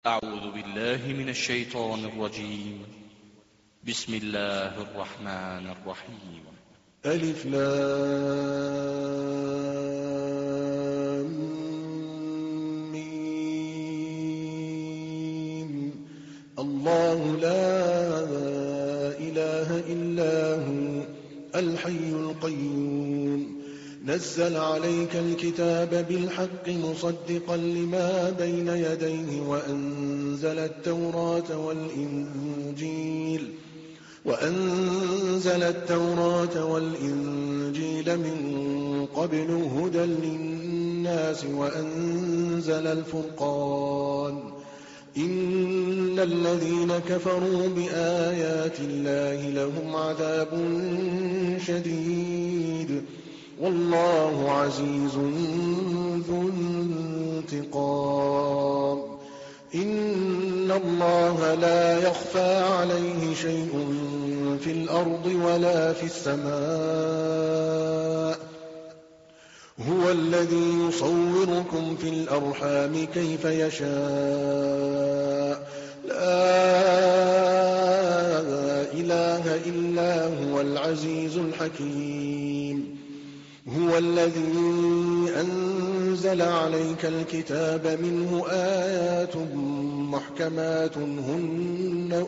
أعوذ بالله من الشيطان الرجيم. بسم الله الرحمن الرحيم. ألف لام ميم. الله لا إله إلا هو الحي القيوم نزل عليك الكتاب بالحق مصدقا لما بين يديه وأنزل التوراة والإنجيل من قبل هدى للناس وأنزل الفرقان إن الذين كفروا بآيات الله لهم عذاب شديد والله عزيز ذو انتقام. إن الله لا يخفى عليه شيء في الأرض ولا في السماء. هو الذي يصوركم في الأرحام كيف يشاء لا إله إلا هو العزيز الحكيم. هو الذي أنزل عليك الكتاب منه آيات محكمات هن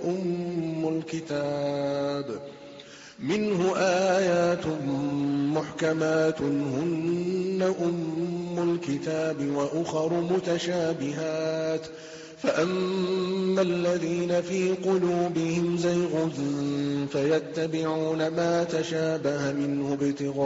أم الكتاب وأخر متشابهات فأما الذين في قلوبهم زيغ فيتبعون ما تشابه منه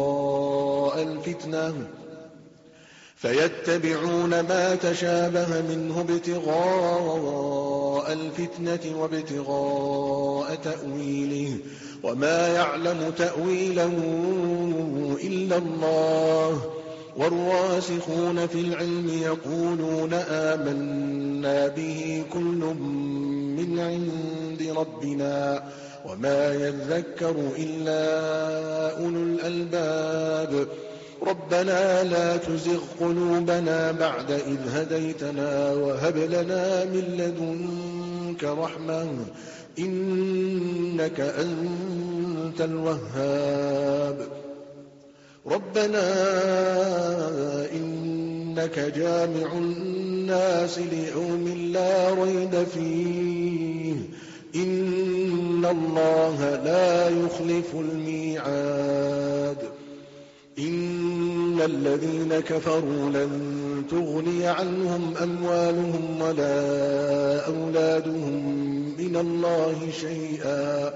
ابتغاء الفتنة وابتغاء تأويله وما يعلم تأويله إلا الله. والراسخون في العلم يقولون آمنا به كل من عند ربنا وما يذكر إلا أولو الألباب. ربنا لا تزغ قلوبنا بعد إذ هديتنا وهب لنا من لدنك رحمة إنك أنت الوهاب. ربنا إنك جامع الناس ليوم لا ريب فيه إن الله لا يخلف الميعاد. إن الذين كفروا لن تغني عنهم أموالهم ولا أولادهم من الله شيئا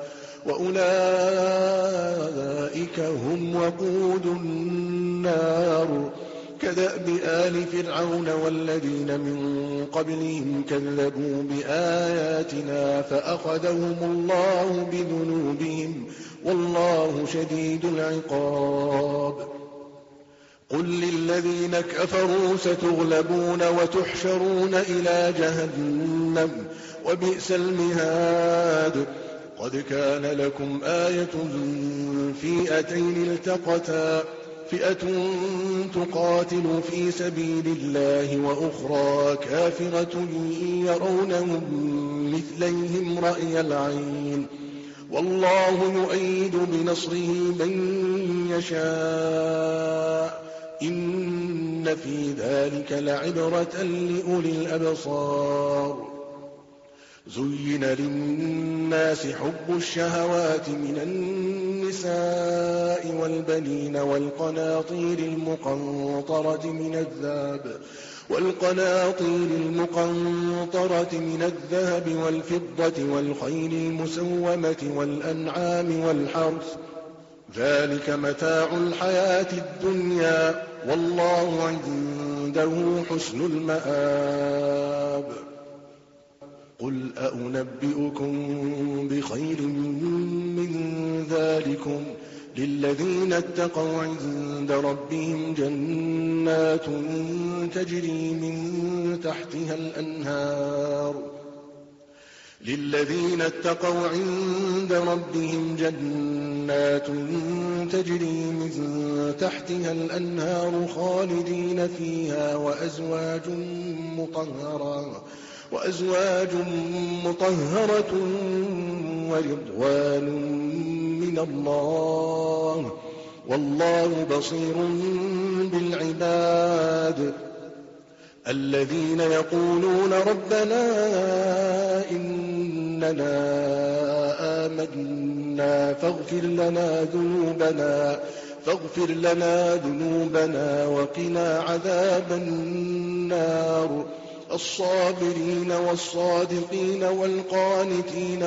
وأولئك هم وقود النار. كدأب آل فرعون والذين من قبلهم كذبوا بآياتنا فأخذهم الله بذنوبهم والله شديد العقاب. قل للذين كفروا ستغلبون وتحشرون إلى جهنم وبئس المهاد. قد كان لكم آية في فئتين التقتا فئة تقاتل في سبيل الله وأخرى كافرة يرونهم مثليهم رأي العين والله يؤيد بنصره من يشاء إن في ذلك لعبرة لأولي الأبصار. زين للناس حب الشهوات من النساء والبنين والقناطير المقنطرة من الذهب والفضة والخيل المسومة والأنعام والحرث ذلك متاع الحياة الدنيا والله عنده حسن المآب. قل أنبئكم بخير من ذلكم للذين اتقوا عند ربهم جنات تجري من تحتها الأنهار خالدين فيها وأزواج مطهرة ورضوان من الله والله بصير بالعباد الذين يقولون ربنا إننا آمنا فاغفر لنا ذنوبنا وقنا عذاب النار الصابرين والصادقين والقانتين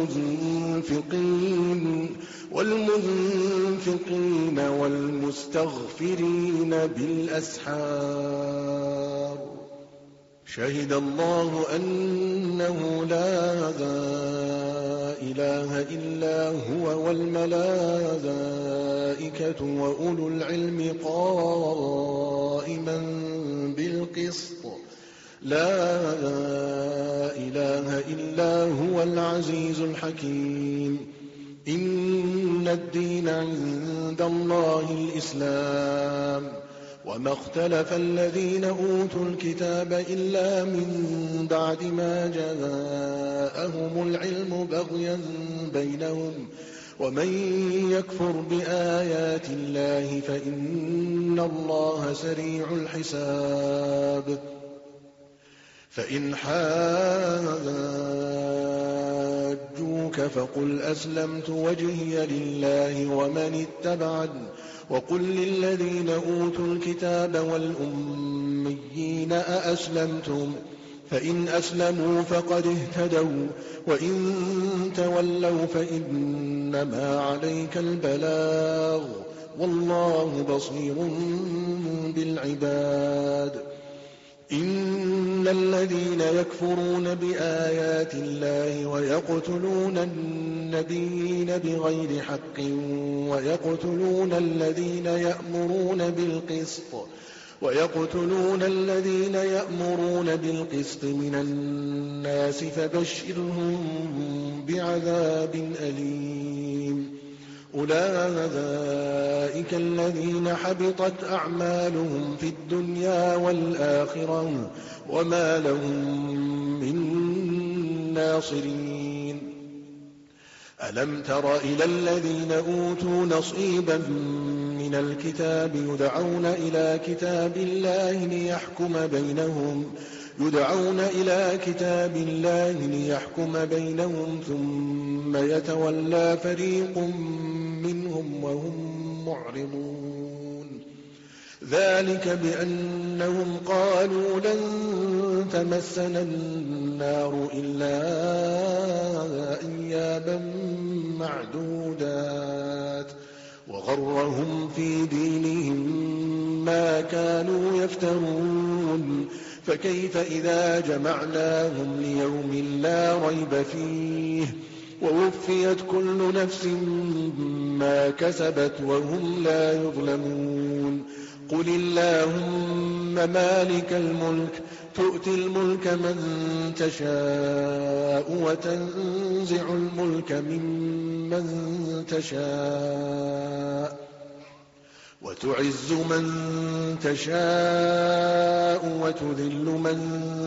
والمنفقين والمستغفرين بالأسحار شهد الله أنه لا إله إلا هو والملائكة وأولو العلم قائما بالقسط لا إله إلا هو العزيز الحكيم إن الدين عند الله الإسلام وما اختلف الذين أوتوا الكتاب إلا من بعد ما جاءهم العلم بغيا بينهم ومن يكفر بآيات الله فإن الله سريع الحساب فإن حاجوك فقل أسلمت وجهي لله ومن اتبعني وقل للذين أوتوا الكتاب والأميين أأسلمتم فإن أسلموا فقد اهتدوا وإن تولوا فإنما عليك البلاغ والله بصير بالعباد إن الذين يكفرون بآيات الله ويقتلون النبيين بغير حق ويقتلون الذين يأمرون بالقسط من الناس فبشرهم بعذاب أليم أولئك الذين حبطت أعمالهم في الدنيا والآخرة وما لهم من ناصرين ألم تر إلى الذين أوتوا نصيبا من الكتاب يدعون إلى كتاب الله ليحكم بينهم ثم يتولى فريق منهم وهم معرضون ذلك بأنهم قالوا لن تمسنا النار إلا أياما معدودات وغرهم في دينهم ما كانوا يفترون فكيف إذا جمعناهم ليوم لا ريب فيه ووفيت كل نفس ما كسبت وهم لا يظلمون قل اللهم مالك الملك تؤتي الملك من تشاء وتنزع الملك ممن تشاء وتعز من تشاء وتذل من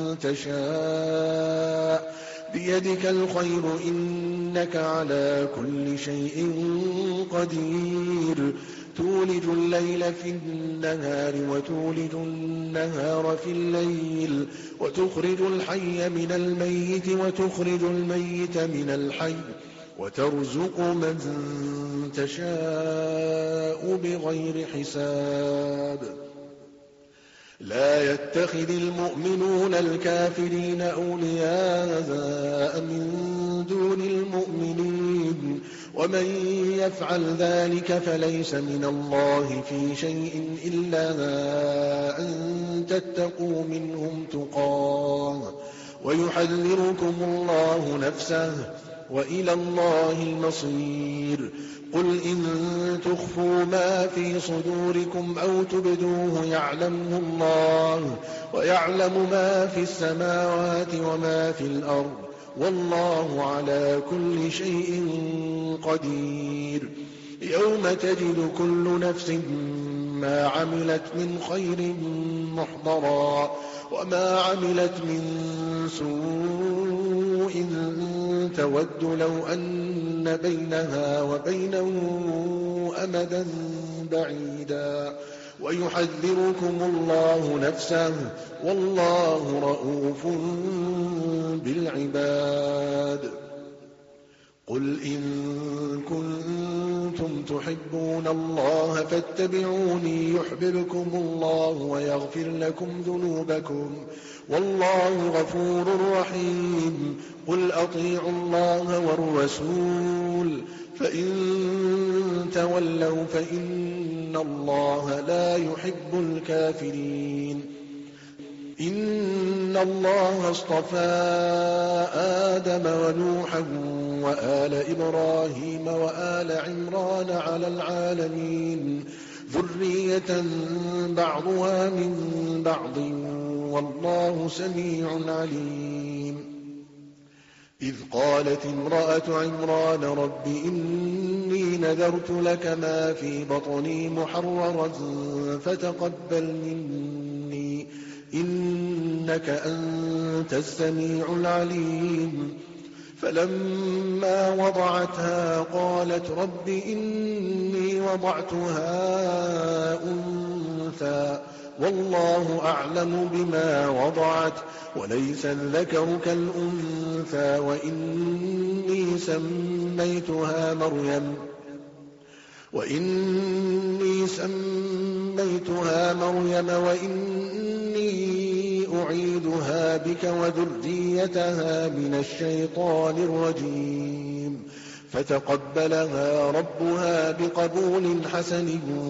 تشاء بيدك الخير إنك على كل شيء قدير تولج الليل في النهار وتولج النهار في الليل وتخرج الحي من الميت وتخرج الميت من الحي وترزق من تشاء بغير حساب لا يتخذ المؤمنون الكافرين أولياء من دون المؤمنين ومن يفعل ذلك فليس من الله في شيء إلا أن تتقوا منهم تقاه ويحذركم الله نفسه وإلى الله المصير قل إن تخفوا ما في صدوركم أو تبدوه يعلمه الله ويعلم ما في السماوات وما في الأرض والله على كل شيء قدير يوم تجد كل نفس ما عملت من خير محضرا وما عملت من سوء تود لو أن بينها وبينه أمدا بعيدا ويحذركم الله نفسه والله رءوف بالعباد. قل إن كنتم تحبون الله فاتبعوني يحببكم الله ويغفر لكم ذنوبكم والله غفور رحيم. قل أطيعوا الله والرسول فإن تولوا فإن الله لا يحب الكافرين. إن الله اصطفى آدم ونوحا وآل إبراهيم وآل عمران على العالمين ذرية بعضها من بعض والله سميع عليم. إذ قالت امرأة عمران رب إني نذرت لك ما في بطني محررا فتقبل مني إنك أنت السميع العليم. فلما وضعتها قالت رب إني وضعتها أنثى والله أعلم بما وضعت وليس الذكر كالأنثى وإني سميتها مريم وإني أعيدها بك وذريتها من الشيطان الرجيم. فتقبلها ربها بقبول حسن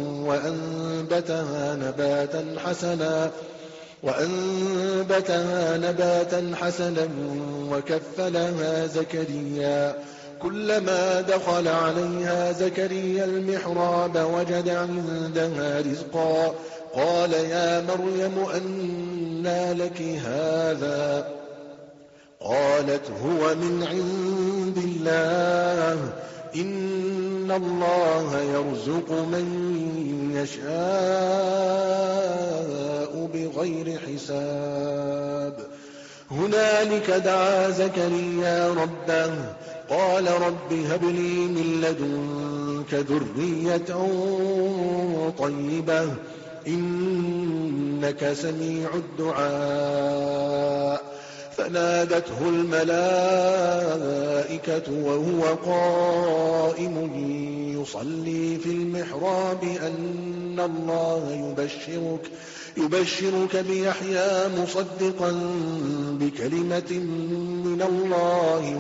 وأنبتها نباتا حسنا وكفلها زكريا. كلما دخل عليها زكريا المحراب وجد عندها رزقا قال يا مريم أنى لك هذا؟ قالت هو من عند الله إن الله يرزق من يشاء بغير حساب. هنالك دعا زكريا ربه قال رب هب لي من لدنك ذرية طيبة إنك سميع الدعاء. فنادته الملائكة وهو قائم يصلي في المحراب أن الله يبشرك بيحيى مصدقا بكلمة من الله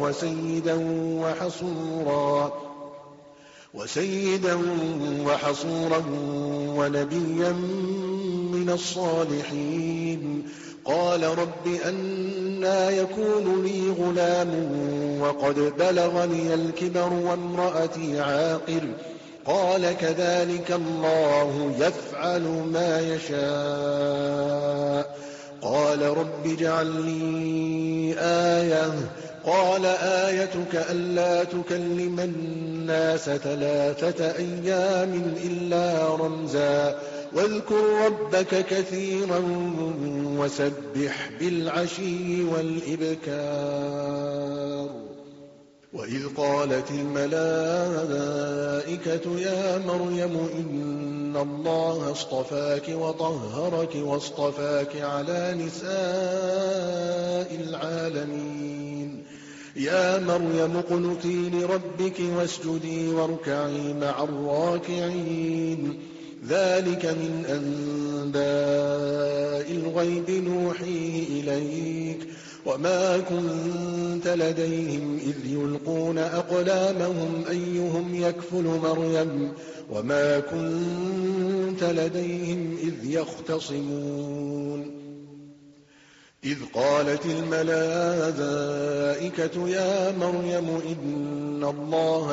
وسيدا وحصورا ونبيا من الصالحين. قال رب أنى يكون لي غلام وقد بلغني الكبر وامرأتي عاقر؟ قال كذلك الله يفعل ما يشاء. قال رب اجعل لي آية. قال آيتك ألا تكلم الناس 3 أيام إلا رمزا واذكر ربك كثيرا وسبح بالعشي والإبكار. وإذ قالت الملائكة يا مريم إن الله اصطفاك وطهرك واصطفاك على نساء العالمين. يا مريم اقنتي لربك واسجدي واركعي مع الراكعين. ذلك من أنباء الغيب نوحيه إليك وما كنت لديهم إذ يلقون أقلامهم أيهم يكفل مريم وما كنت لديهم إذ يختصمون. إذ قالت الملائكة يا مريم إن الله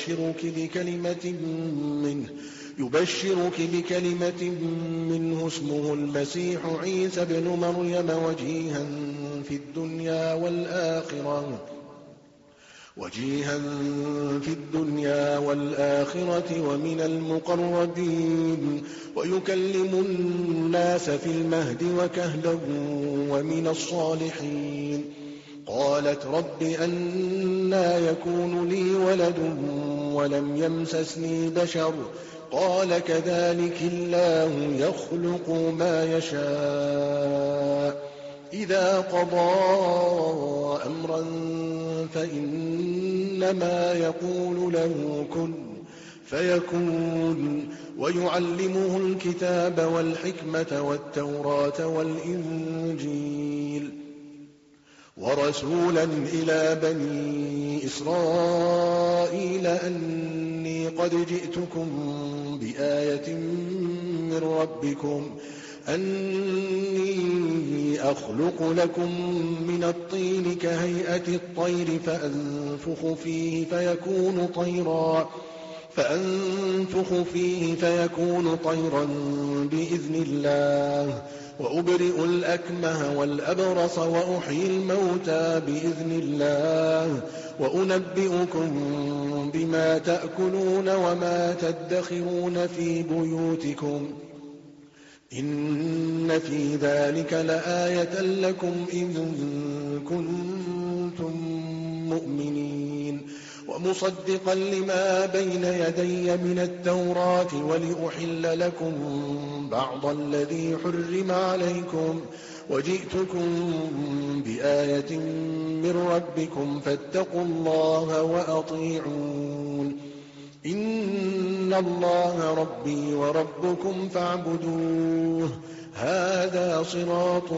يبشرك بكلمة منه اسمه المسيح عيسى ابن مريم وجيها في الدنيا والآخرة وجيها في الدنيا والآخرة ومن المقربين ويكلم الناس في المهد وكهلا ومن الصالحين. قالت رب أنى يكون لي ولد ولم يمسسني بشر قال كذلك الله يخلق ما يشاء إذا قضى أمرا فإنما يقول له كن فيكون. ويعلمه الكتاب والحكمة والتوراة والإنجيل ورسولا إلى بني إسرائيل أني قد جئتكم بآية من ربكم أني أخلق لكم من الطين كهيئة الطير فأنفخ فيه فيكون طيرا بإذن الله وأبرئ الأكمه والأبرص وأحيي الموتى بإذن الله وأنبئكم بما تأكلون وما تدخرون في بيوتكم إن في ذلك لآية لكم إن كنتم مؤمنين. ومصدقا لما بين يدي من التوراة ولأحل لكم بعض الذي حرم عليكم وجئتكم بآية من ربكم فاتقوا الله وأطيعون. إن الله ربي وربكم فاعبدوه هذا صراط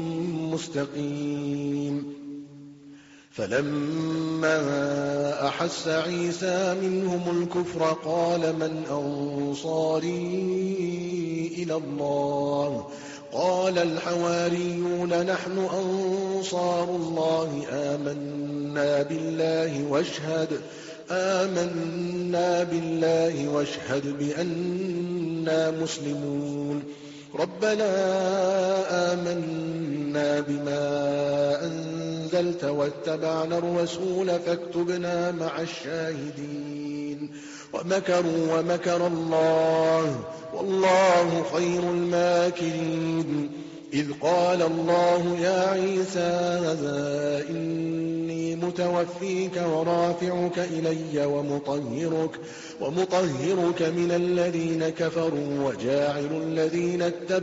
مستقيم. فلما أحس عيسى منهم الكفر قال من أنصاري إلى الله قال الحواريون نحن أنصار الله آمنا بالله واشهد بأننا مسلمون. ربنا آمنا بما أنزلت واتبعنا الرسول فاكتبنا مع الشاهدين. ومكروا ومكر الله والله خير الماكرين. إذ قال الله يا عيسى إني متوفيك ورافعك إلي ومطهرك من الذين كفروا وجاعل الذين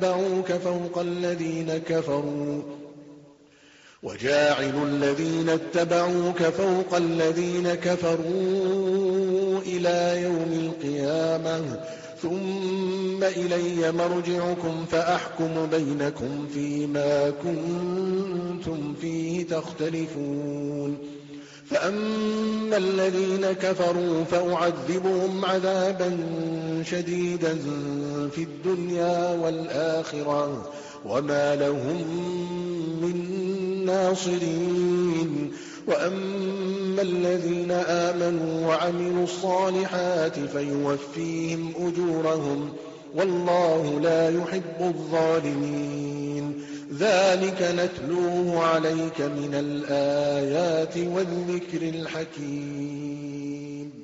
اتبعوك فوق الذين كفروا إلى يوم القيامة ثم إلي مرجعكم فأحكم بينكم فيما كنتم فيه تختلفون. فأما الذين كفروا فأعذبهم عذابا شديدا في الدنيا والآخرة وما لهم من ناصرين. وأما الذين آمنوا وعملوا الصالحات فيوفيهم أجورهم والله لا يحب الظالمين. ذلك نتلوه عليك من الآيات والذكر الحكيم.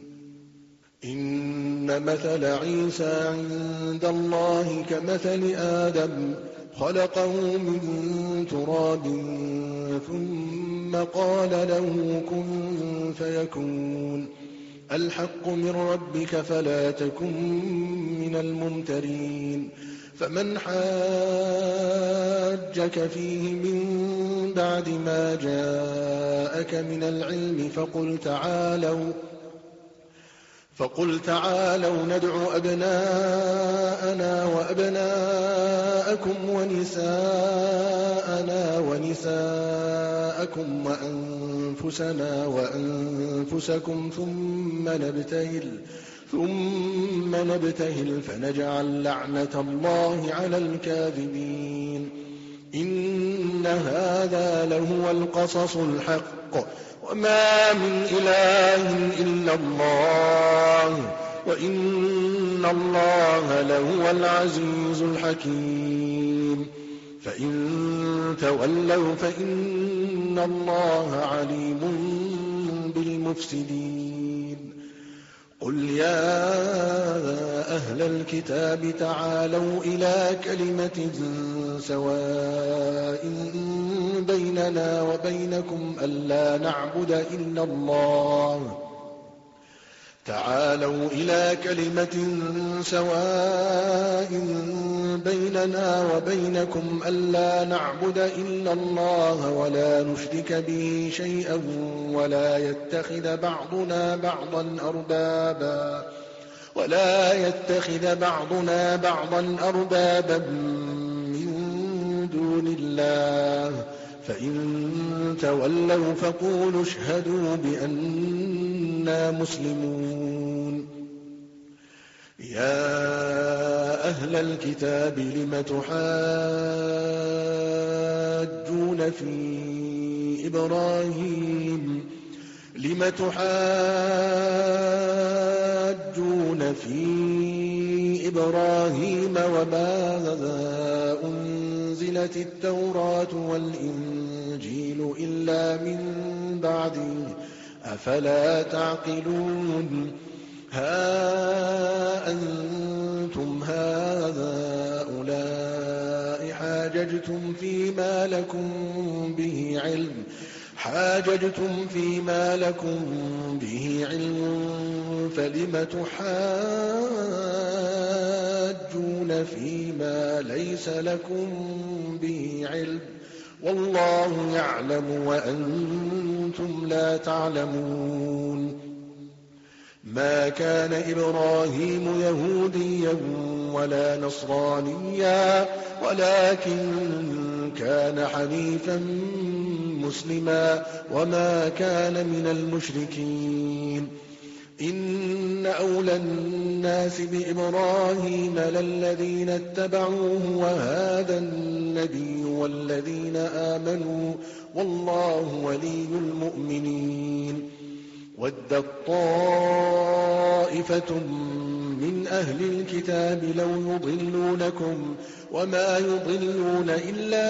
إن مثل عيسى عند الله كمثل آدم خلقه من تراب ثم قال له كن فيكون. الحق من ربك فلا تكن من الممترين. فمن حاجك فيه من بعد ما جاءك من العلم فقل تعالوا ندع أبناءنا وأبناءكم ونساءنا ونساءكم وأنفسنا وأنفسكم ثم نبتهل فنجعل لعنة الله على الكاذبين. إن هذا لهو القصص الحق وما من إله إلا الله وإن الله لهو العزيز الحكيم. فإن تولوا فإن الله عليم بالمفسدين قل يا أهل الكتاب تعالوا إلى كلمة سواء بيننا وبينكم ألا نعبد إلا الله تعالوا إلى كلمة سواء بيننا وبينكم ألا نعبد إلا الله ولا نشرك به شيئا ولا يتخذ بعضنا بعضا أربابا من دون الله فإن تولوا فقولوا اشهدوا بأننا مسلمون يا أهل الكتاب لم تحاجون في إبراهيم وما أنزلت التوراة والإنجيل إلا من بعده أفلا تعقلون ها أنتم هؤلاء حاججتم فيما لكم به علم فلم تحاجون فيما ليس لكم به علم والله يعلم وأنتم لا تعلمون ما كان إبراهيم يهوديا ولا نصرانيا ولكن كان حنيفا مسلما وما كان من المشركين إن أولى الناس بإبراهيم للذين اتبعوه وهذا النبي والذين آمنوا والله ولي المؤمنين ودت طائفة من أهل الكتاب لو يضلونكم وما يضلون إلا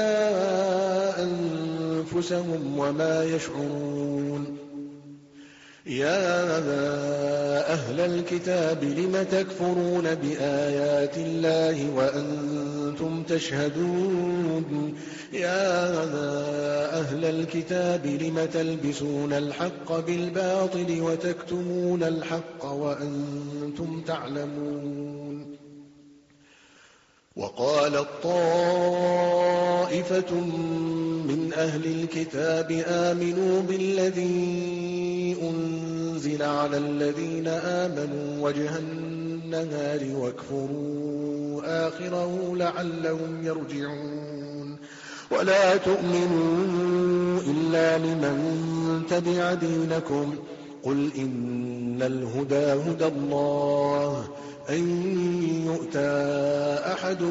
أنفسهم وما يشعرون يا أهل الكتاب لم تكفرون بآيات الله وأنتم تشهدون يا أهل الكتاب لم تلبسون الحق بالباطل وتكتمون الحق وأنتم تعلمون وقالت طائفة من أهل الكتاب آمنوا بالذي أنزل على الذين آمنوا وجه النهار واكفروا آخره لعلهم يرجعون ولا تؤمنوا إلا لمن تبع دينكم قل إن الهدى هدى الله أن يؤتى أحد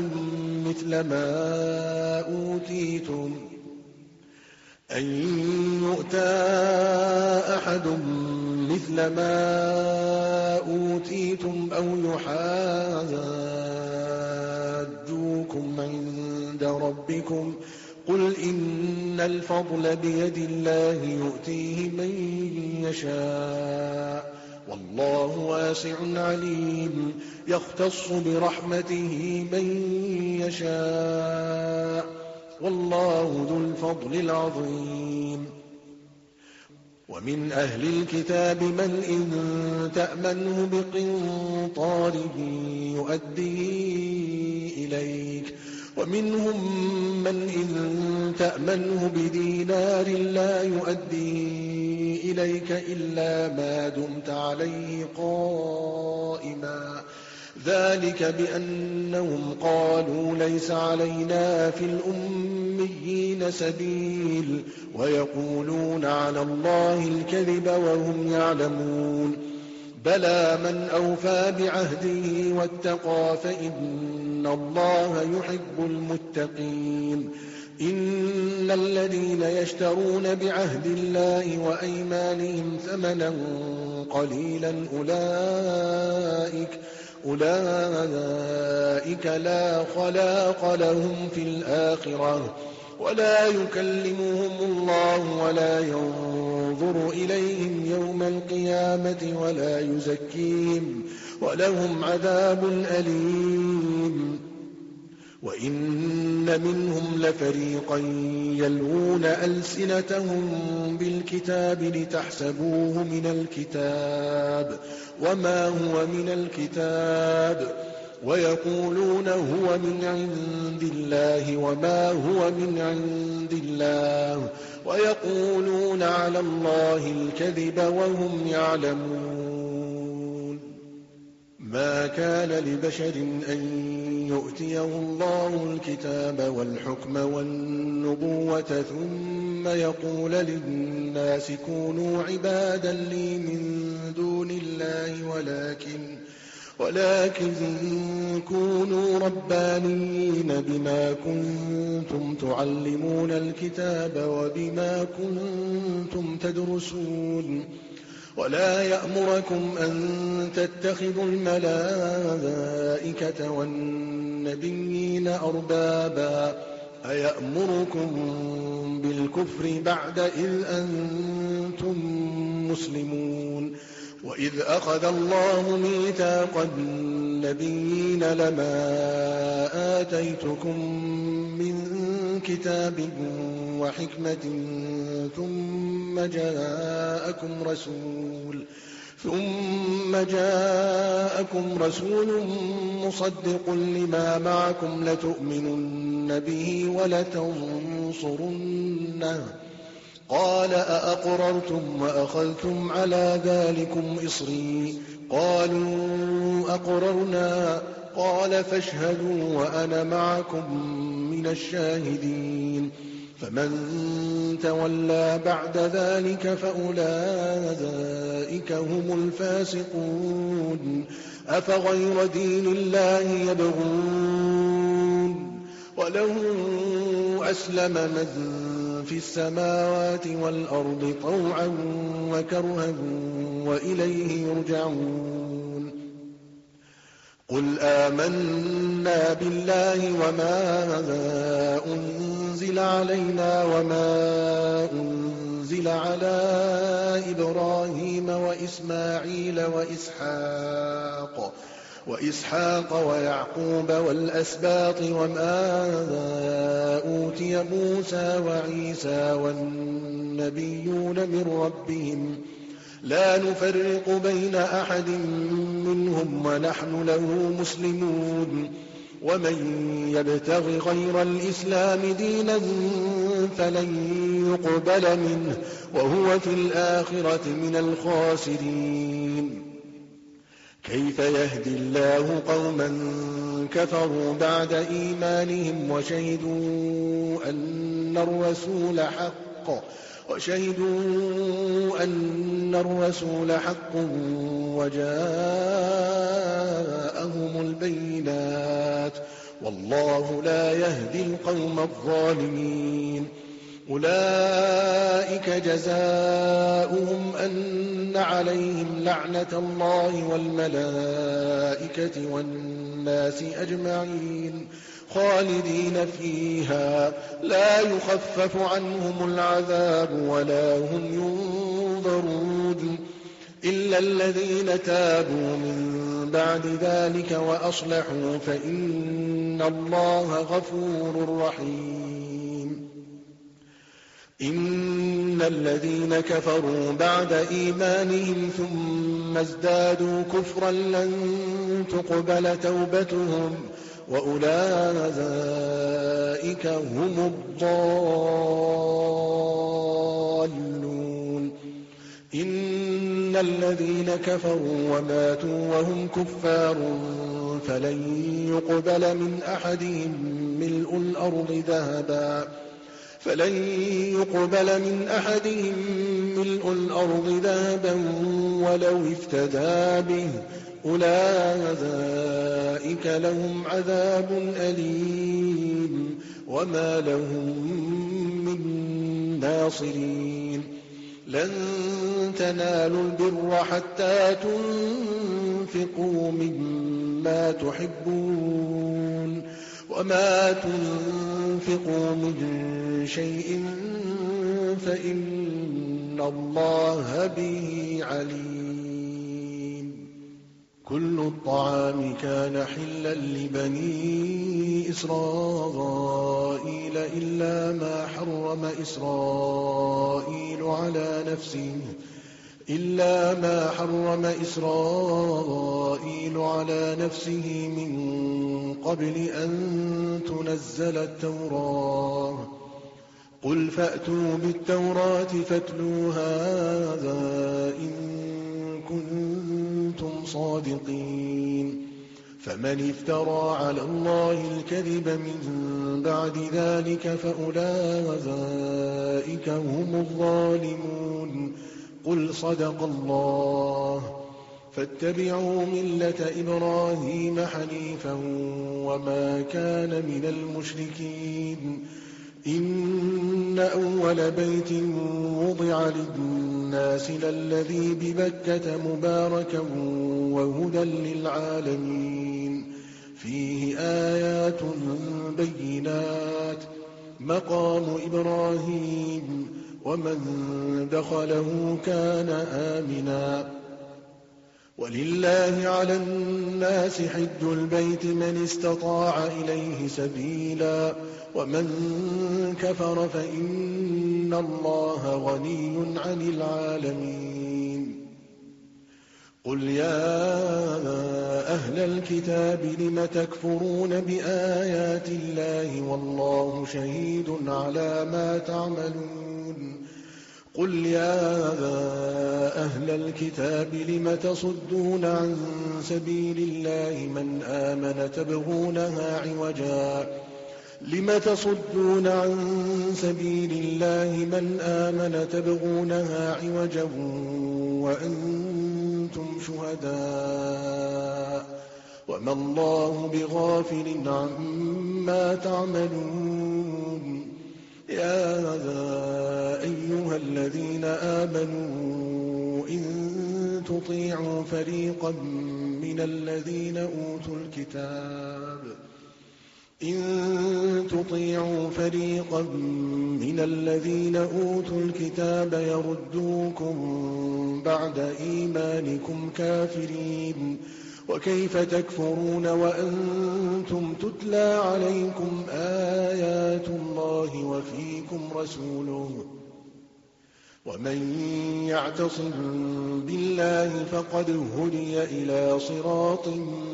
مثل ما أوتيتم أو يحاجوكم عند ربكم قل إن الفضل بيد الله يؤتيه من يشاء والله واسع عليم يختص برحمته من يشاء والله ذو الفضل العظيم ومن أهل الكتاب من إن تأمنه بقنطار يؤديه إليك ومنهم من إن تأمنه بدينار لا يؤديه إليك إلا ما دمت عليه قائما ذلك بأنهم قالوا ليس علينا في الأميين سبيل ويقولون على الله الكذب وهم يعلمون بلى من أوفى بعهده واتقى فإن الله يحب المتقين إن الذين يشترون بعهد الله وأيمانهم ثمنا قليلا أولئك لا خلاق لهم في الآخرة ولا يكلمهم الله ولا ينظر إليهم يوم القيامة ولا يزكيهم ولهم عذاب أليم. وإن منهم لفريقا يلوون ألسنتهم بالكتاب لتحسبوه من الكتاب وما هو من الكتاب ويقولون هو من عند الله وما هو من عند الله ويقولون على الله الكذب وهم يعلمون. ما كان لبشر أن يؤتيه الله الكتاب والحكم والنبوة ثم يقول للناس كونوا عبادا لي من دون الله ولكن كونوا ربانيين بما كنتم تعلمون الكتاب وبما كنتم تدرسون ولا يأمركم أن تتخذوا الملائكة والنبيين أربابا أيأمركم بالكفر بعد إذ أنتم مسلمون. وإذ أخذ الله ميثاق النبيين لما آتيتكم من كتاب وحكمة ثم جاءكم رسول مصدق لما معكم لتؤمنن به ولتنصرنه قال أأقررتم وأخذتم على ذلكم إصري قالوا أقررنا قال فاشهدوا وأنا معكم من الشاهدين. فمن تولى بعد ذلك فأولئك هم الفاسقون. أفغير دين الله يبغون وله أسلم من في السماوات والأرض طوعا وكرها وإليه يرجعون. قل آمنا بالله وما أنزل علينا وما أنزل على إبراهيم وإسماعيل وإسحاق ويعقوب والأسباط وما أوتي موسى وعيسى والنبيون من ربهم لا نفرق بين أحد منهم ونحن له مسلمون. ومن يبتغ غير الإسلام دينا فلن يقبل منه وهو في الآخرة من الخاسرين. كيف يهدي الله قوما كفروا بعد إيمانهم وشهدوا أن الرسول حق وجاءهم البينات والله لا يهدي القوم الظالمين. أولئك جزاؤهم أن عليهم لعنة الله والملائكة والناس أجمعين خالدين فيها لا يخفف عنهم العذاب ولا هم ينظرون إلا الذين تابوا من بعد ذلك وأصلحوا فإن الله غفور رحيم. إن الذين كفروا بعد إيمانهم ثم ازدادوا كفرا لن تقبل توبتهم وأولئك هم الضالون. إن الذين كفروا وماتوا وهم كفار فلن يقبل من أحدهم ملء الأرض ذهبا ولو افتدى به أولئك لهم عذاب أليم وما لهم من ناصرين. لن تنالوا البر حتى تنفقوا مما تحبون وما تنفقوا من شيء فإن الله به عليم. كل الطعام كان حلا لبني إسرائيل إلا ما حرم إسرائيل على نفسه من قبل أن تنزل التوراة. قل فأتوا بالتوراة فاتلوها إن كنتم صادقين. فمن افترى على الله الكذب من بعد ذلك فأولئك هم الظالمون. قل صدق الله. فاتبعوا ملة إبراهيم حنيفا وما كان من المشركين. إن أول بيت وضع للناس للذي ببكة مباركا وهدى للعالمين. فيه آيات بينات مقام إبراهيم ومن دخله كان آمنا. ولله على الناس حج البيت من استطاع إليه سبيلا ومن كفر فإن الله غني عن العالمين. قل يا أهل الكتاب لم تكفرون بآيات الله والله شهيد على ما تعملون. قل يا أهل الكتاب لم تصدون عن سبيل الله من آمن تبغونها عوجا وأنتم شهداء وما الله بغافل عما تعملون. يا أيها الذين آمنوا إن تطيعوا فريقا من الذين أوتوا الكتاب يردوكم بعد إيمانكم كافرين. وكيف تكفرون وأنتم تتلى عليكم آيات الله وفيكم رسوله. ومن يعتصم بالله فقد هدي إلى صراط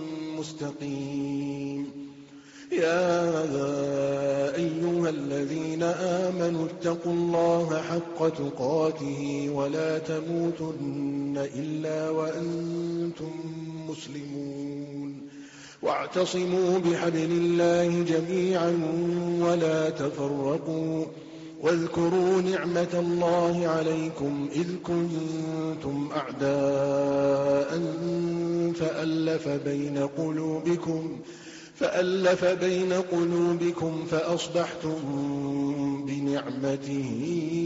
مستقيم. يا أيها الذين آمنوا اتقوا الله حق تقاته ولا تموتن إلا وأنتم مسلمون. واعتصموا بحبل الله جميعا ولا تفرقوا. واذكروا نعمة الله عليكم إذ كنتم أعداء فألف بين قلوبكم فأصبحتم بنعمته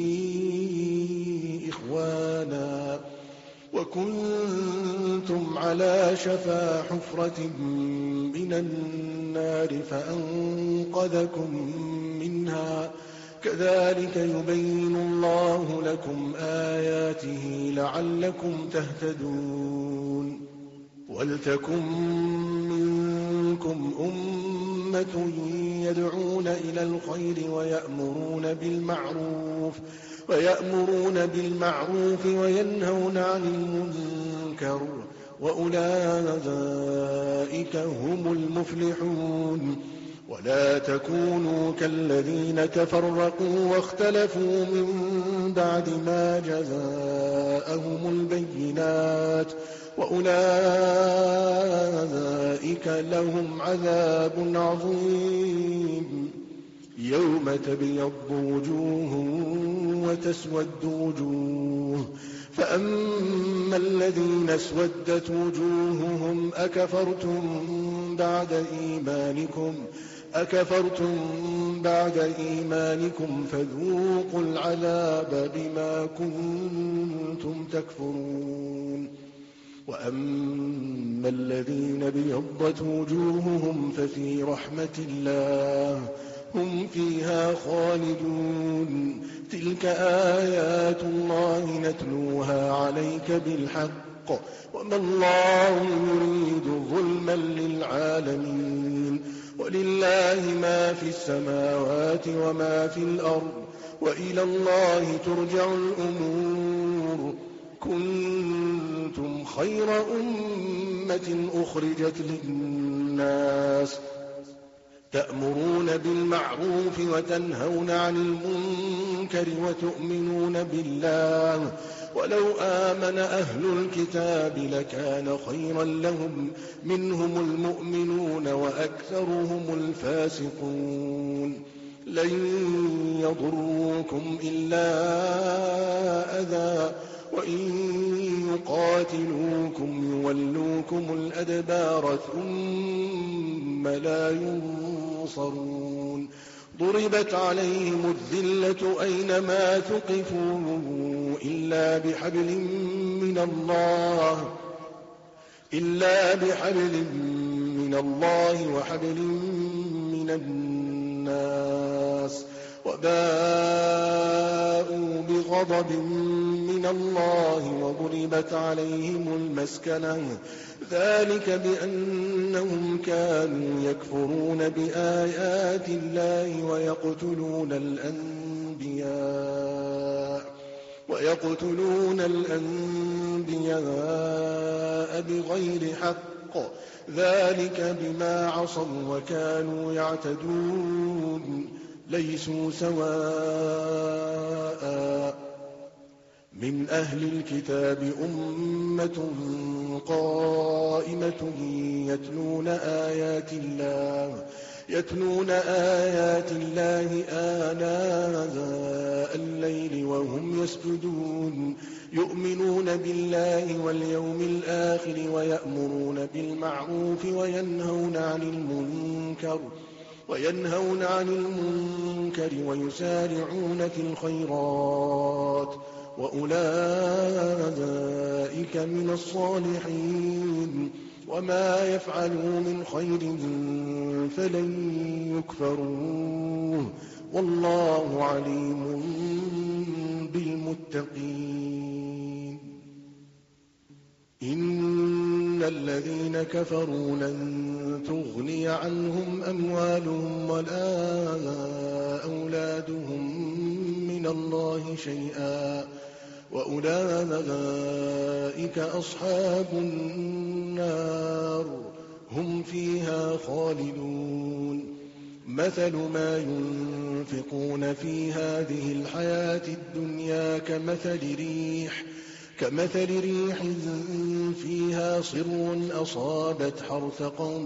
إخوانا وكنتم على شفا حفرة من النار فأنقذكم منها. كذلك يبين الله لكم آياته لعلكم تهتدون. ولتكن منكم أمة يدعون إلى الخير ويأمرون بالمعروف وينهون عن المنكر وأولئك هم المفلحون. ولا تكونوا كالذين تفرقوا واختلفوا من بعد ما جاءهم البينات وأولئك لهم عذاب عظيم. يوم تبيض وجوه وتسود وجوه فأما الذين اسودت وجوههم أكفرتم بعد إيمانكم أكفرتم بعد إيمانكم فذوقوا العذاب بما كنتم تكفرون وأما الذين ابيضت وجوههم ففي رحمة الله هم فيها خالدون تلك آيات الله نتلوها عليك بالحق وما الله يريد ظلما للعالمين ولله ما في السماوات وما في الأرض وإلى الله ترجع الأمور كنتم خير أمة أخرجت للناس تأمرون بالمعروف وتنهون عن المنكر وتؤمنون بالله ولو آمن أهل الكتاب لكان خيرا لهم منهم المؤمنون وأكثرهم الفاسقون لن يضروكم إلا أذى وإن يقاتلوكم يولوكم الأدبار ثم لا ينصرون ضربت عليهم الذلة أينما ثقفوا إلا بحبل من الله وحبل من الناس وباءوا بغضب من الله وضربت عليهم المسكنة ذلك بأنهم كانوا يكفرون بآيات الله ويقتلون الأنبياء بغير حق ذلك بما عصوا وكانوا يعتدون ليسوا سواء من أهل الكتاب أمة قائمة يتلون آيات الله آناء الليل وهم يسجدون يؤمنون بالله واليوم الآخر ويأمرون بالمعروف وينهون عن المنكر ويسارعون في الخيرات وأولئك من الصالحين وما يفعلوا من خير فلن يكفروه والله عليم بالمتقين إن الذين كفروا لن تغني عنهم أموالهم ولا أولادهم من الله شيئا وأولئك أصحاب النار هم فيها خالدون مثل ما ينفقون في هذه الحياة الدنيا كمثل ريح فيها صر أصابت حرث قوم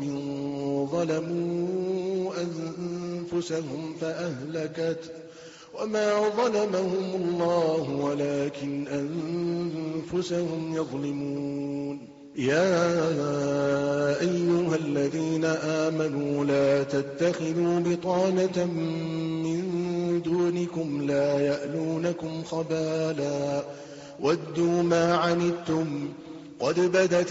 ظلموا أنفسهم فأهلكت وما ظلمهم الله ولكن أنفسهم يظلمون يا أيها الذين آمنوا لا تتخذوا بطانة من دونكم لا يألونكم خبالا ودوا ما عنتم قد بدت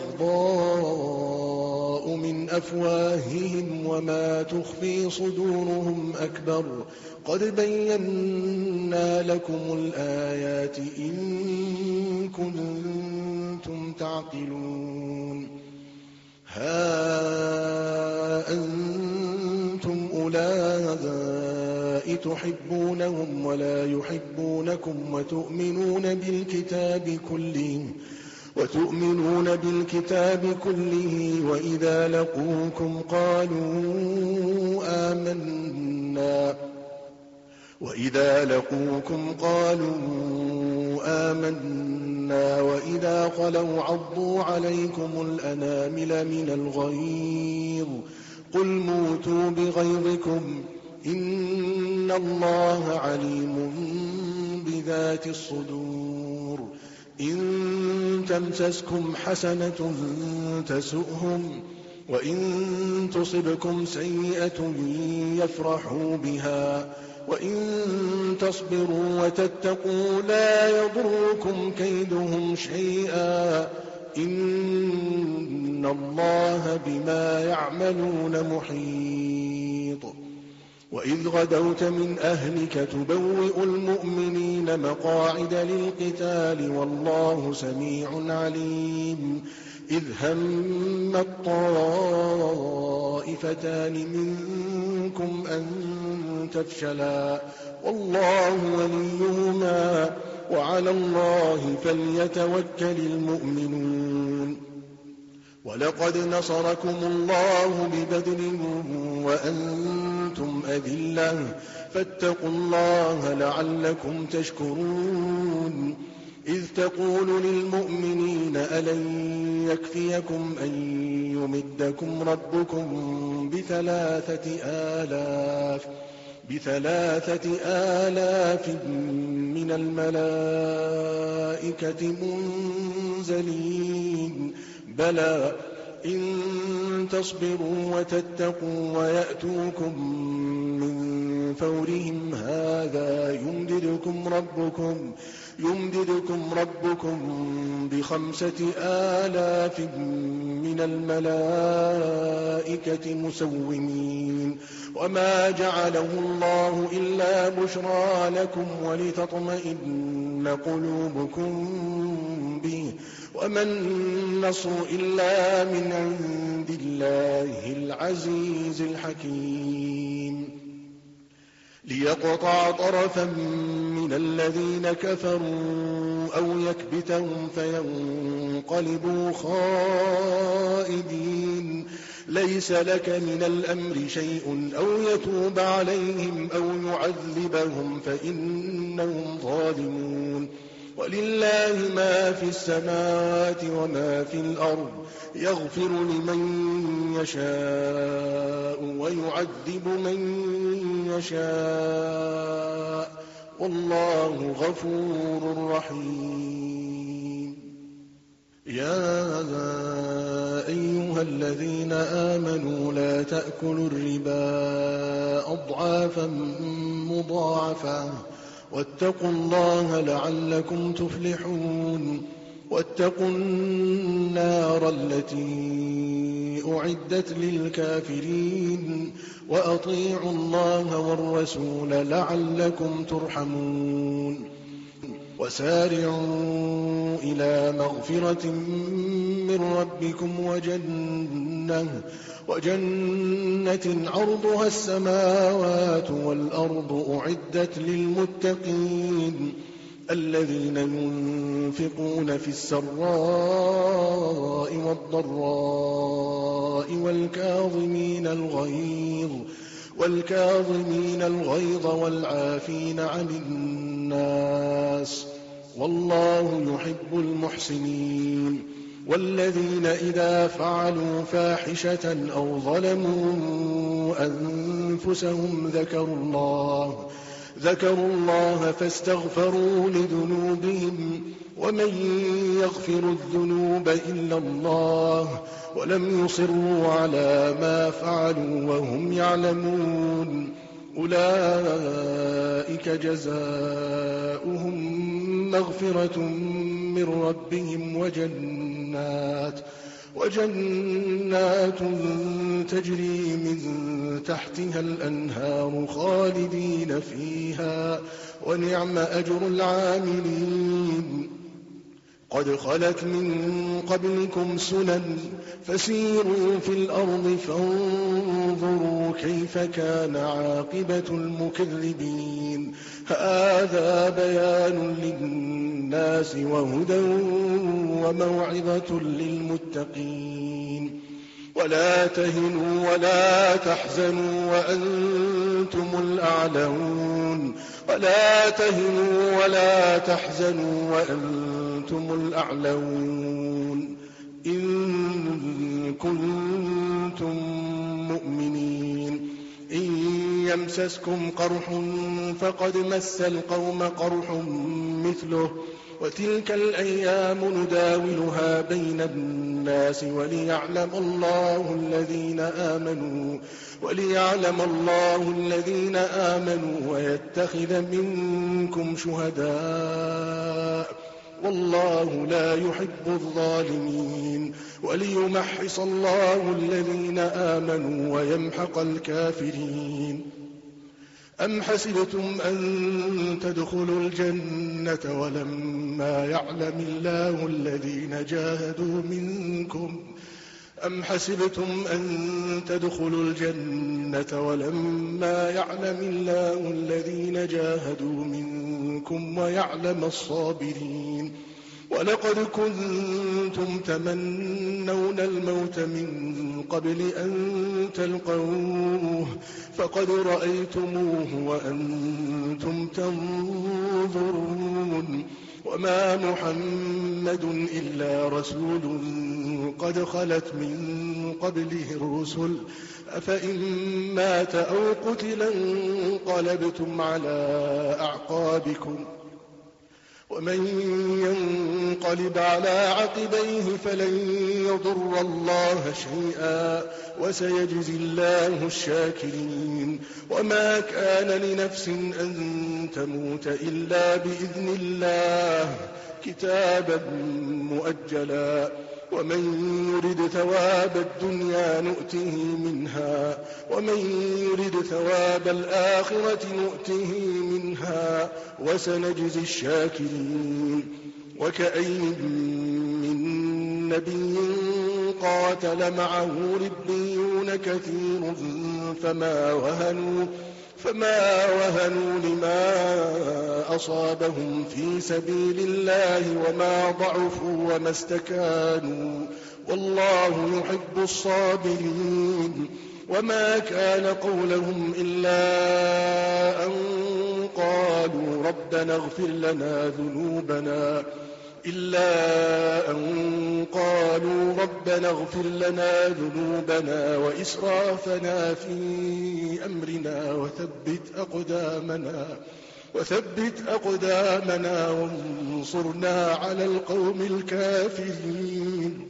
البغضاء من أفواههم وما تخفي صدورهم أكبر قد بينا لكم الآيات إن كنتم تعقلون ها أنتم أولئك تحبونهم ولا يحبونكم وتؤمنون بالكتاب كله وإذا لقوكم قالوا آمنا وإذا خلوا عضوا عليكم الأنامل من الغيظ قل موتوا بغيظكم إن الله عليم بذات الصدور إن تمسسكم حسنة تسؤهم وإن تصبكم سيئة يفرحوا بها وإن تصبروا وتتقوا لا يضركم كيدهم شيئا إن الله بما يعملون محيط. وإذ غدوت من أهلك تبوئ المؤمنين مقاعد للقتال والله سميع عليم. إذ هم الطائفتان منكم أن تفشلا والله وليهما وعلى الله فليتوكل المؤمنون. ولقد نصركم الله ببدر وأنتم أذلة فاتقوا الله لعلكم تشكرون. إذ تقول للمؤمنين ألن يكفيكم أن يمدكم ربكم بثلاثة آلاف من الملائكة منزلين بلى إن تصبروا وتتقوا ويأتوكم من فورهم هذا يمددكم ربكم ب5,000 من الملائكة مسومين. وما جعله الله إلا بشرى لكم ولتطمئن قلوبكم به وما النصر إلا من عند الله العزيز الحكيم. ليقطع طرفا من الذين كفروا أو يكبتهم فينقلبوا خائبين. ليس لك من الأمر شيء أو يتوب عليهم أو يعذبهم فإنهم ظالمون. ولله ما في السماوات وما في الأرض يغفر لمن يشاء ويعذب من يشاء والله غفور رحيم. يا أيها الذين آمنوا لا تأكلوا الربا أضعافا مضاعفة واتقوا الله لعلكم تفلحون. واتقوا النار التي أعدت للكافرين وأطيعوا الله والرسول لعلكم ترحمون. وسارعوا إلى مغفرة من ربكم وجنة عرضها السماوات والأرض أعدت للمتقين الذين ينفقون في السراء والضراء والكاظمين الغيظ والعافين عن الناس والله يحب المحسنين. والذين إذا فعلوا فاحشة أو ظلموا أنفسهم ذكروا الله فاستغفروا لذنوبهم ومن يغفر الذنوب إلا الله ولم يصروا على ما فعلوا وهم يعلمون. أولئك جزاؤهم مغفرة من ربهم وجنات تجري من تحتها الأنهار خالدين فيها ونعم أجر العاملين. قد خلت من قبلكم سنن فسيروا في الأرض فانظروا كيف كان عاقبة المكذبين. هذا بيان للناس وهدى وموعظة للمتقين. ولا تهنوا ولا تحزنوا وأنتم الأعلون إن كنتم مؤمنين. إن يمسسكم قرح فقد مس القوم قرح مثله وتلك الأيام نداولها بين الناس وليعلم الله الذين آمنوا ويتخذ منكم شهداء والله لا يحب الظالمين وليمحص الله الذين آمنوا ويمحق الكافرين. أم حسبتم أن تدخلوا الجنة ولما يعلم الله الذين جاهدوا منكم ويعلم الصابرين. ولقد كنتم تمنون الموت من قبل أن تلقوه فقد رأيتموه وأنتم تنظرون. وما محمد إلا رسول قد خلت من قبله الرسل أفإن مات أو قتل انقلبتم على أعقابكم ومن ينقلب على عقبيه فلن يضر الله شيئا وسيجزي الله الشاكرين. وما كان لنفس أن تموت إلا بإذن الله كتابا مؤجلا ومن يرد ثواب الدنيا نؤته منها ومن يرد ثواب الآخرة نؤته منها وسنجزي الشاكرين. وكأين من نبي قاتل معه ربيون كثير فما وهنوا لما أصابهم في سبيل الله وما ضعفوا وما استكانوا والله يحب الصابرين. وما كان قولهم إلا أن قالوا ربنا اغفر لنا ذنوبنا وإسرافنا في أمرنا وثبت أقدامنا وانصرنا على القوم الكافرين.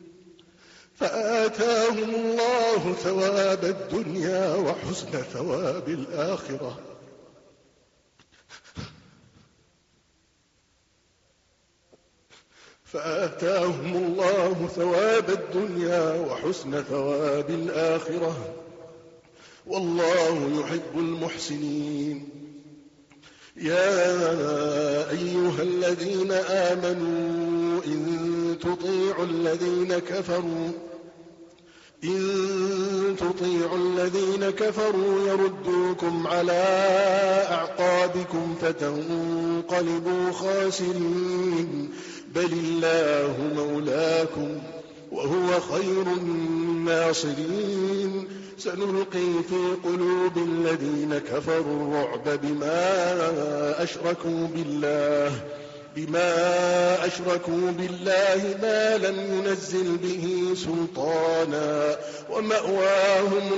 فآتاهم الله ثواب الدنيا وحسن ثواب الآخرة والله يحب المحسنين. يا أيها الذين آمنوا إن تطيعوا الذين كفروا يردوكم على أعقابكم فتنقلبوا خاسرين بل الله مولاكم وهو خير الناصرين. سنلقي في قلوب الذين كفروا الرعب بما أشركوا بالله ما لم ينزل به سلطانا ومأواهم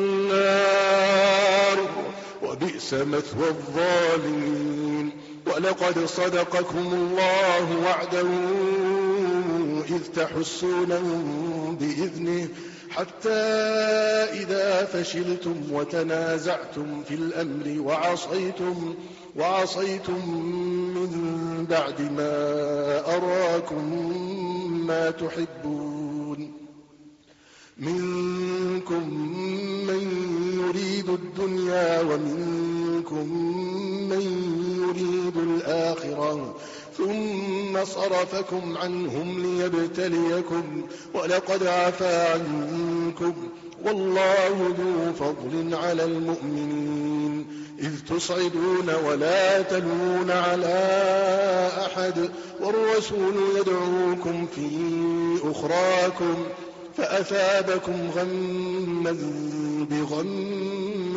النار وبئس مثوى الظالمين. ولقد صدقكم الله وعده إذ تحسونهم بإذنه حتى إذا فشلتم وتنازعتم في الأمر وعصيتم من بعد ما أراكم ما تحبون منكم من يريد الدنيا ومنكم من يريد الآخرة ثم صرفكم عنهم ليبتليكم ولقد عفا عنكم والله ذو فضل على المؤمنين إذ تصعدون ولا تلون على أحد والرسول يدعوكم في أخراكم فأثابكم غما بغم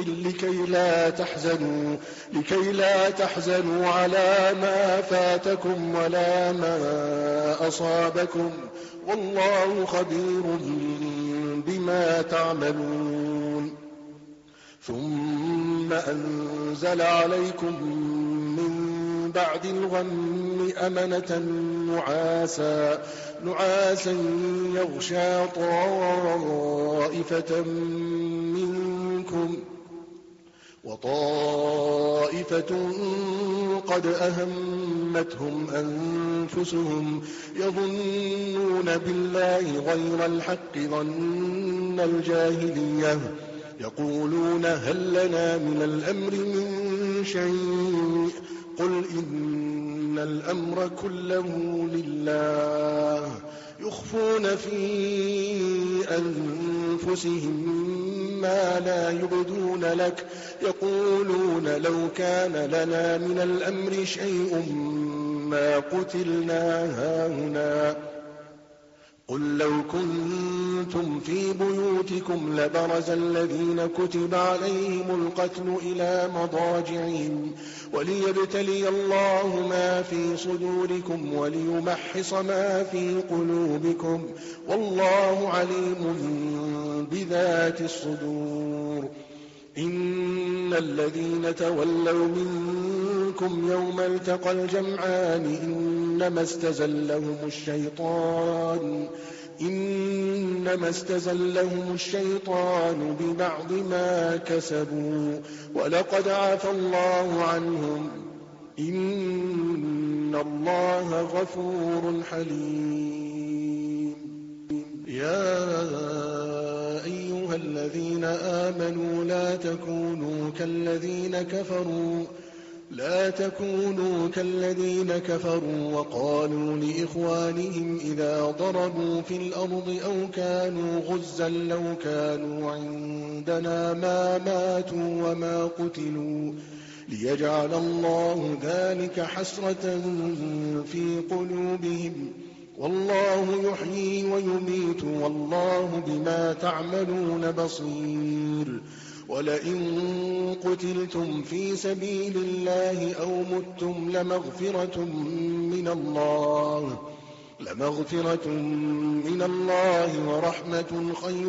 لكي لا تحزنوا على ما فاتكم ولا ما أصابكم والله خبير بما تعملون. ثم أنزل عليكم من بعد الغم أمنة نعاسا يغشى طائفة منكم وطائفة قد أهمتهم أنفسهم يظنون بالله غير الحق ظن الجاهلية يقولون هل لنا من الأمر من شيء قل إن الأمر كله لله يخفون في أنفسهم ما لا يبدون لك يقولون لو كان لنا من الأمر شيء ما قتلنا هاهنا قل لو كنتم في بيوتكم لبرز الذين كتب عليهم القتل إلى مضاجعهم وليبتلي الله ما في صدوركم وليمحص ما في قلوبكم والله عليم بذات الصدور إن الذين تولوا منكم يوم التقى الجمعان إنما استزلهم الشيطان ببعض ما كسبوا ولقد عفى الله عنهم إن الله غفور حليم يا أيها الذين آمنوا لا تكونوا كالذين كفروا وقالوا لإخوانهم إذا ضربوا في الأرض أو كانوا غزا لو كانوا عندنا ما ماتوا وما قتلوا ليجعل الله ذلك حسرة في قلوبهم والله يحيي ويميت والله بما تعملون بصير ولئن قتلتم في سبيل الله أو متم لمغفرة من الله ورحمة خير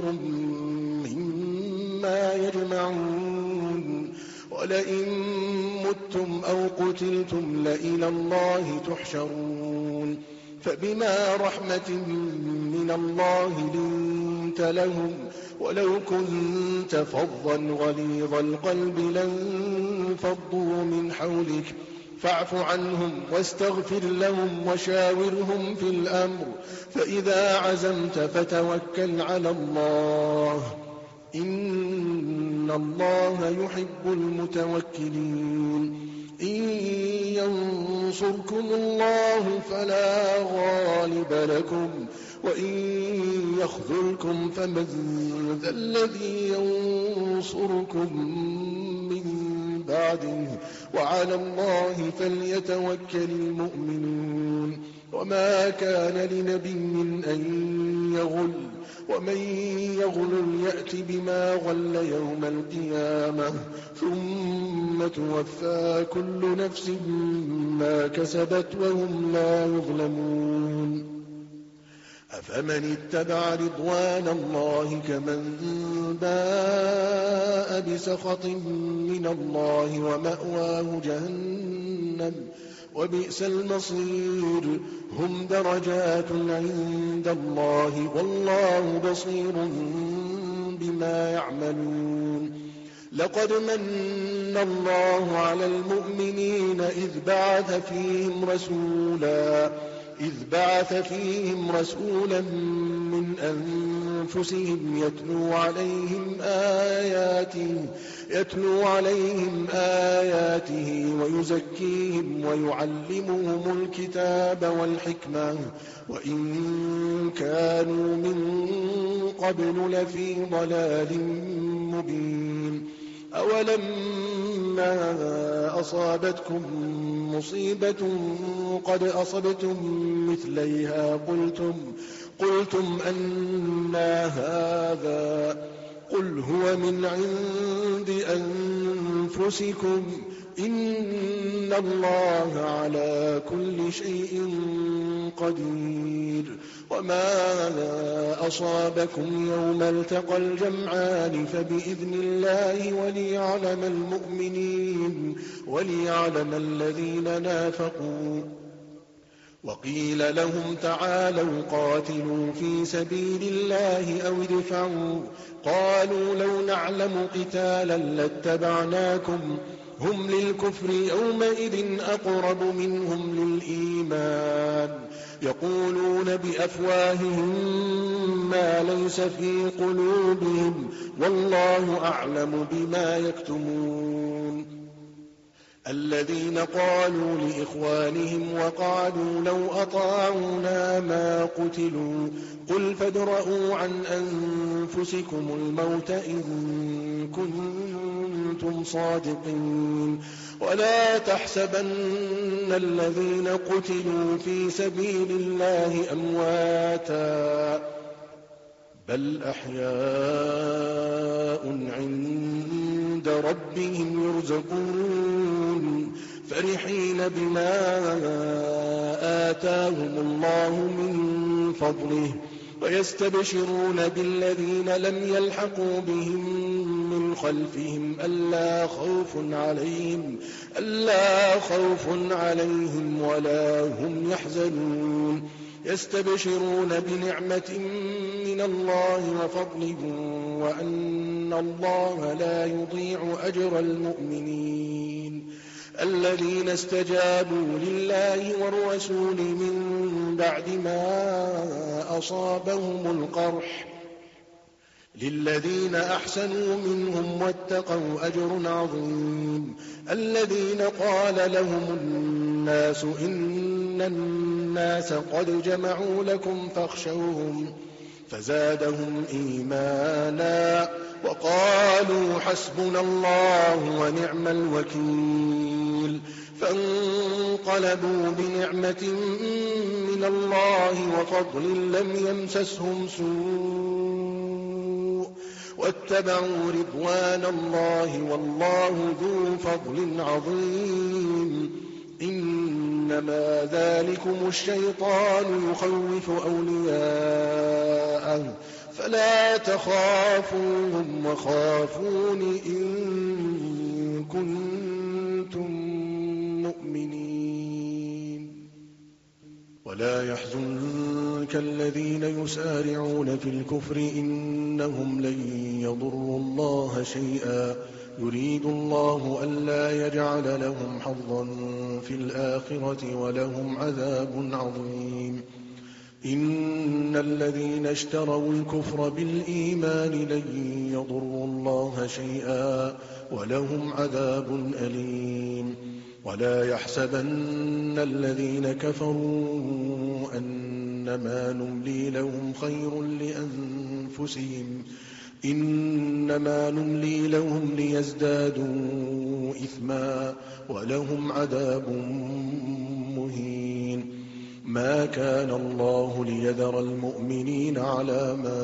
مما يجمعون ولئن متم أو قتلتم لإلى الله تحشرون فبما رحمة من الله لنت لهم ولو كنت فظا غليظ القلب لانفضوا من حولك فاعف عنهم واستغفر لهم وشاورهم في الأمر فإذا عزمت فتوكل على الله إن الله يحب المتوكلين إن ينصركم الله فلا غالب لكم وإن يخذلكم فمن ذا الذي ينصركم من بعده وعلى الله فليتوكل المؤمنون وما كان لنبي أن يغل ومن يغل يأت بما غل يوم القيامة ثم توفى كل نفس ما كسبت وهم لا يظلمون أفمن اتبع رضوان الله كمن باء بسخط من الله ومأواه جهنم وبئس المصير هم درجات عند الله والله بصير بما يعملون لقد من الله على المؤمنين إذ بعث فيهم رسولا من أنفسهم يتلو عليهم آياته ويزكيهم ويعلمهم الكتاب والحكمة وإن كانوا من قبل لفي ضلال مبين أولما أصابتكم مصيبة قد أصبتم مثليها قلتم أنى هذا قل هو من عند أنفسكم إن الله على كل شيء قدير. وما أصابكم يوم التقى الجمعان فبإذن الله وليعلم الذين نافقوا. وقيل لهم تعالوا قاتلوا في سبيل الله أو ادفعوا، قالوا لو نعلم قتالا لاتبعناكم، هم للكفر يومئذ أقرب منهم للإيمان، يقولون بأفواههم ما ليس في قلوبهم والله أعلم بما يكتمون. الذين قالوا لإخوانهم وقعدوا لو أطاعونا ما قتلوا، قل فادرءوا عن أنفسكم الموت إن كنتم صادقين، ولا تحسبن الذين قتلوا في سبيل الله أمواتا بل أحياء عند ربهم يرزقون، فرحين بما آتاهم الله من فضله، ويستبشرون بالذين لم يلحقوا بهم من خلفهم ألا خوف عليهم ولا هم يحزنون، يستبشرون بنعمة من الله وفضل وأن الله لا يضيع أجر المؤمنين. الذين استجابوا لله والرسول من بعد ما أصابهم القرح للذين أحسنوا منهم واتقوا أجر عظيم. الذين قال لهم الناس إن الناس قد جمعوا لكم فاخشوهم فزادهم إيمانا وقالوا حسبنا الله ونعم الوكيل، فانقلبوا بنعمة من الله وفضل لم يمسسهم سوء واتبعوا رضوان الله والله ذو فضل عظيم. إنما ذلكم الشيطان يخوف أولياءه فلا تخافوهم وخافون إن كنتم مؤمنين. ولا يحزنك الذين يسارعون في الكفر إنهم لن يضروا الله شيئا يريد الله ألا يجعل لهم حظا في الآخرة ولهم عذاب عظيم. إن الذين اشتروا الكفر بالإيمان لن يضروا الله شيئا ولهم عذاب أليم. ولا يحسبن الذين كفروا أنما نملي لهم خير لأنفسهم إنما نملي لهم ليزدادوا إثما ولهم عذاب مهين. ما كان الله ليذر المؤمنين على ما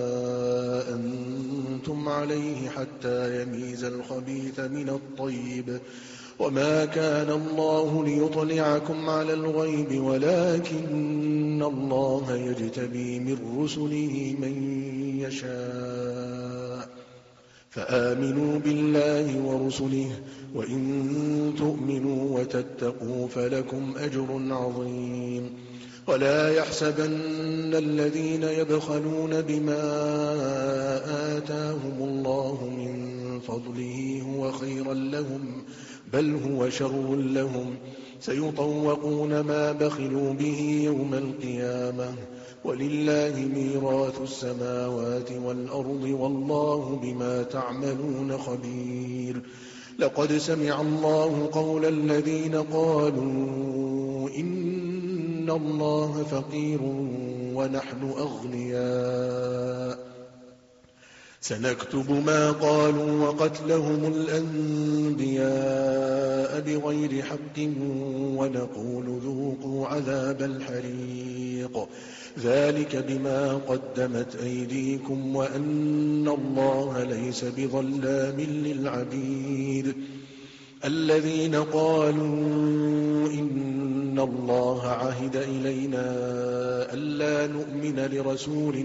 أنتم عليه حتى يميز الخبيث من الطيب، وما كان الله ليطلعكم على الغيب ولكن الله يجتبي من رسله من يشاء، فآمنوا بالله ورسله وإن تؤمنوا وتتقوا فلكم أجر عظيم. ولا يحسبن الذين يبخلون بما آتاهم الله من فضله هو خيرا لهم بل هو شر لهم، سيطوقون ما بخلوا به يوم القيامة ولله ميراث السماوات والأرض والله بما تعملون خبير. لقد سمع الله قول الذين قالوا إن الله فقير ونحن أغنياء، سنكتب ما قالوا وقتلهم الأنبياء بغير حق ونقول ذوقوا عذاب الحريق، ذلك بما قدمت أيديكم وأن الله ليس بظلام للعبيد. الذين قالوا إن الله عهد إلينا ألا نؤمن لرسول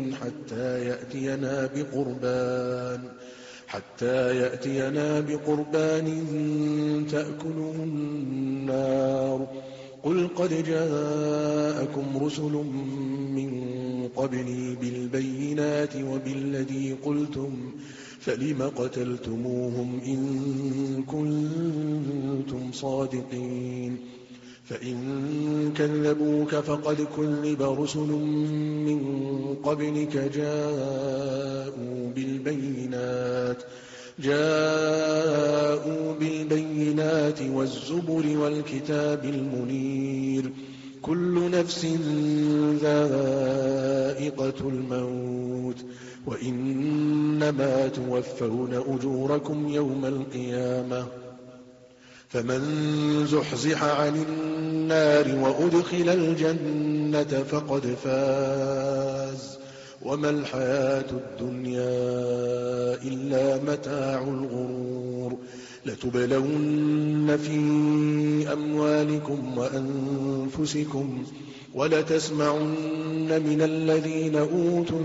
حتى يأتينا بقربان تأكله النار قل قد جاءكم رسل من قبلي بالبينات وبالذي قلتم فلم قتلتموهم إن كنتم صادقين فإن كذبوك فقد كذب رسل من قبلك جاءوا بالبينات والزبر والكتاب المنير كل نفس ذائقة الموت وإنما توفون أجوركم يوم القيامة فمن زحزح عن النار وأدخل الجنة فقد فاز وما الحياة الدنيا إلا متاع الغرور لتبلون في أموالكم وأنفسكم ولتسمعن من الذين أوتوا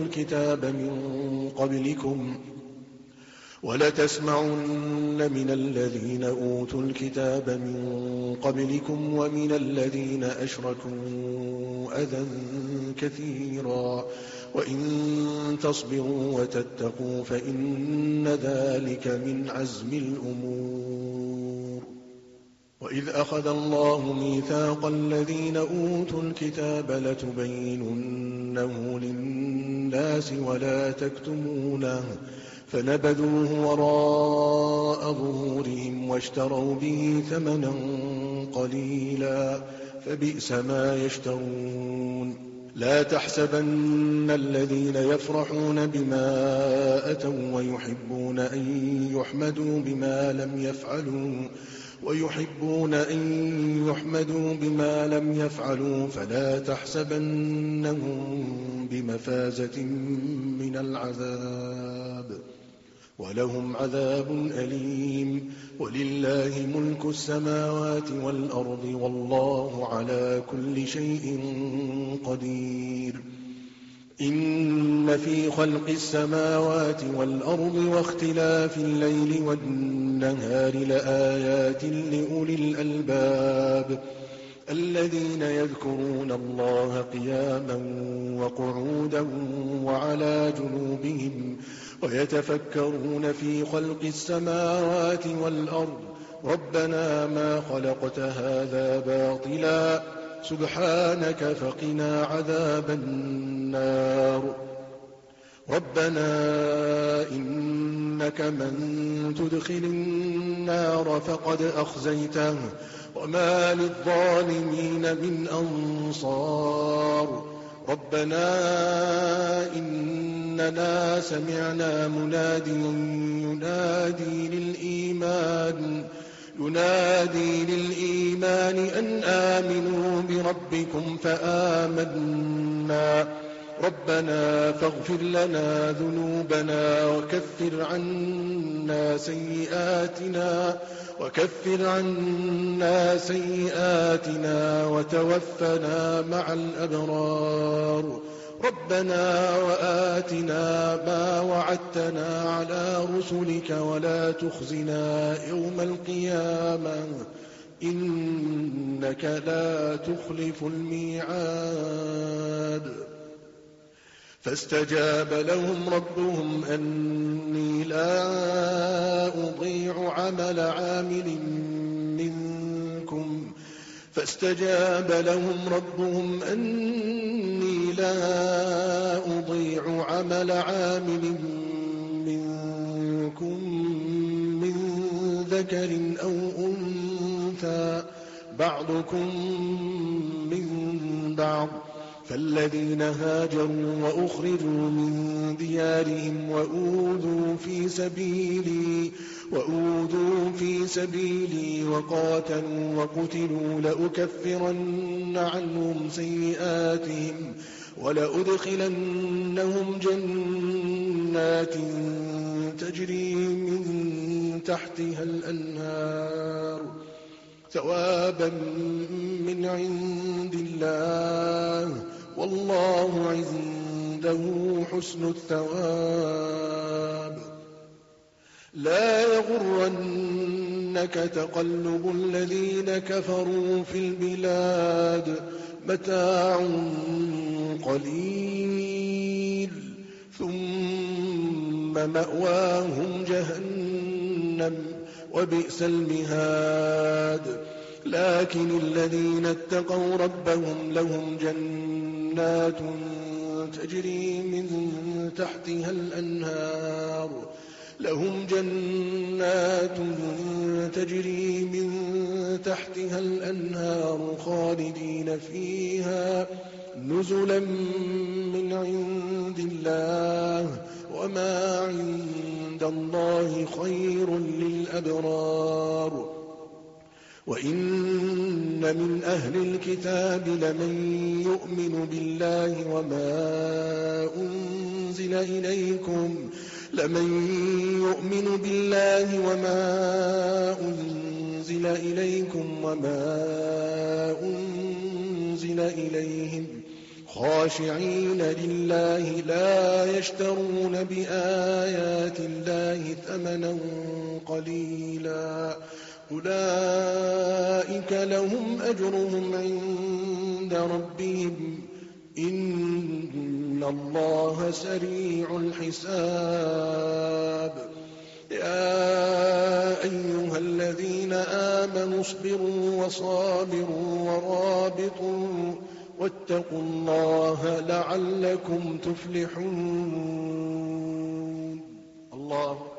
الكتاب من قبلكم ومن الذين أشركوا أذى كثيرا وإن تصبروا وتتقوا فإن ذلك من عزم الأمور وإذ أخذ الله ميثاق الذين أوتوا الكتاب لتبيننه للناس ولا تكتمونه فنبذوه وراء ظهورهم واشتروا به ثمنا قليلا فبئس ما يشترون لا تحسبن الذين يفرحون بما أتوا ويحبون أن يحمدوا بما لم يفعلوا فلا تحسبنهم بمفازة من العذاب ولهم عذاب أليم ولله ملك السماوات والأرض والله على كل شيء قدير إن في خلق السماوات والأرض واختلاف الليل والنهار لآيات لأولي الألباب الذين يذكرون الله قياما وقعودا وعلى جنوبهم ويتفكرون في خلق السماوات والأرض ربنا ما خلقت هذا باطلا سبحانك فقنا عذاب النار ربنا إنك من تدخل النار فقد أخزيته وما للظالمين من أنصار ربنا إننا سمعنا مناديا ينادي للإيمان أن آمنوا بربكم فآمنا ربنا فاغفر لنا ذنوبنا وكفر عنا سيئاتنا وتوفنا مع الأبرار ربنا وآتنا ما وعدتنا على رسلك ولا تخزنا يوم القيامة إنك لا تخلف الميعاد فاستجاب لهم ربهم أني لا أضيع عمل عامل منكم من ذكر أو أنثى بعضكم من بعض فالذين هاجروا وأخرجوا من ديارهم وأوذوا في سبيلي وقاتلوا وقتلوا لأكفرن عنهم سيئاتهم ولأدخلنهم جنات تجري من تحتها الأنهار ثوابا من عند الله والله عنده حسن الثواب. لا يغرنك تقلب الذين كفروا في البلاد متاع قليل ثم مأواهم جهنم وبئس المهاد. لكن الذين اتقوا ربهم لهم جنات تجري من تحتها الأنهار خالدين فيها نزلا من عند الله وما عند الله خير للأبرار. وإن من أهل الكتاب لمن يؤمن بالله وما أنزل إليكم وما أنزل إليهم خاشعين لله لا يشترون بآيات الله ثمنا قليلا أولئك لهم أجرهم عند ربهم إن الله سريع الحساب. يا أيها الذين آمنوا اصبروا وصابروا ورابطوا واتقوا الله لعلكم تفلحون. الله